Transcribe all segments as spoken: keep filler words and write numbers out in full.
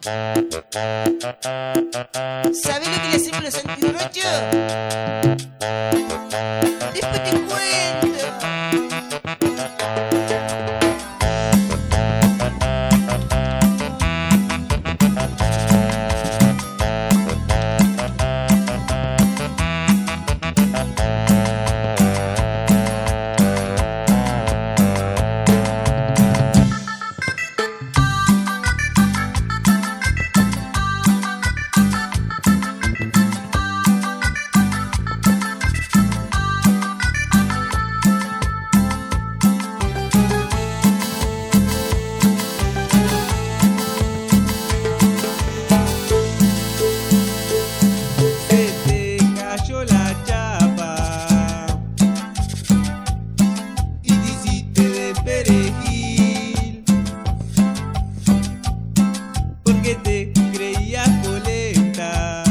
¿Sabés lo que le hacemos los antirrochos? Después te cuento. Que te creías polenta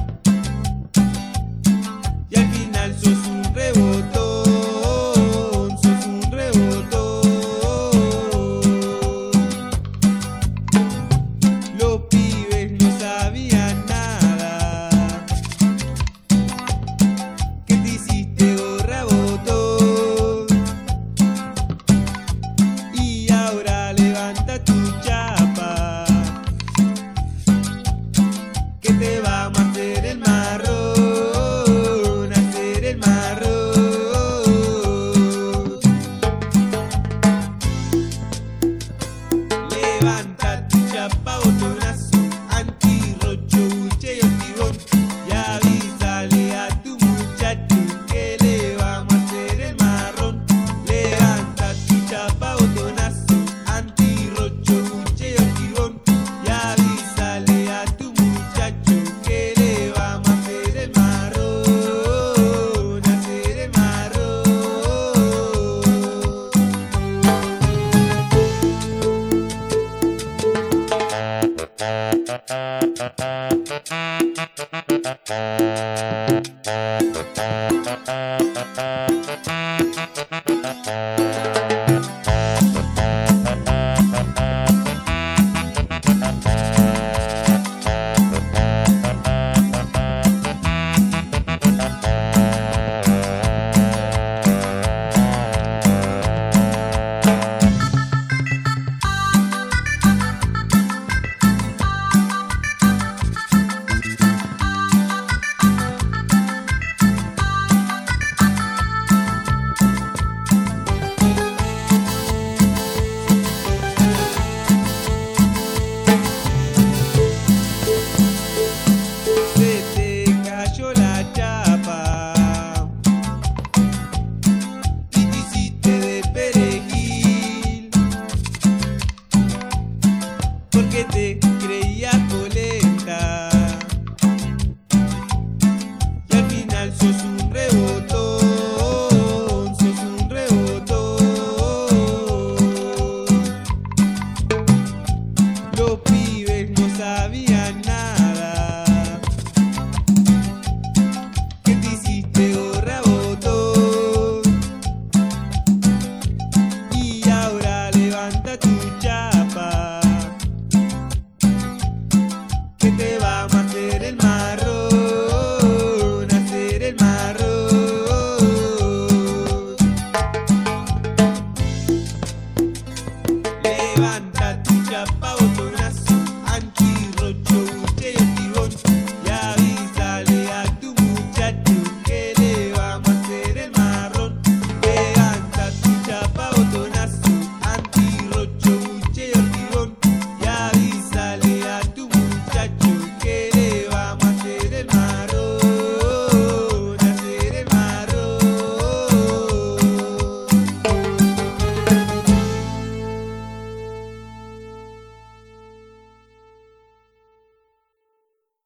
y al final sos un rebotón, sos un rebotón. Los pibes no sabían nada, que te hiciste gorra botón y ahora levanta tu chapa, que te vamos a hacer el marrón, hacer el marrón. Levanta tu chapa, botonazo, antirrocho, buche y hostigón, y avísale a tu muchacho que le vamos a hacer el marrón. Levanta tu chapa, botonazo, antirrocho, buche y hostigón, y avísale a tu muchacho que le vamos a hacer el marrón, hacer el marrón. Que te crees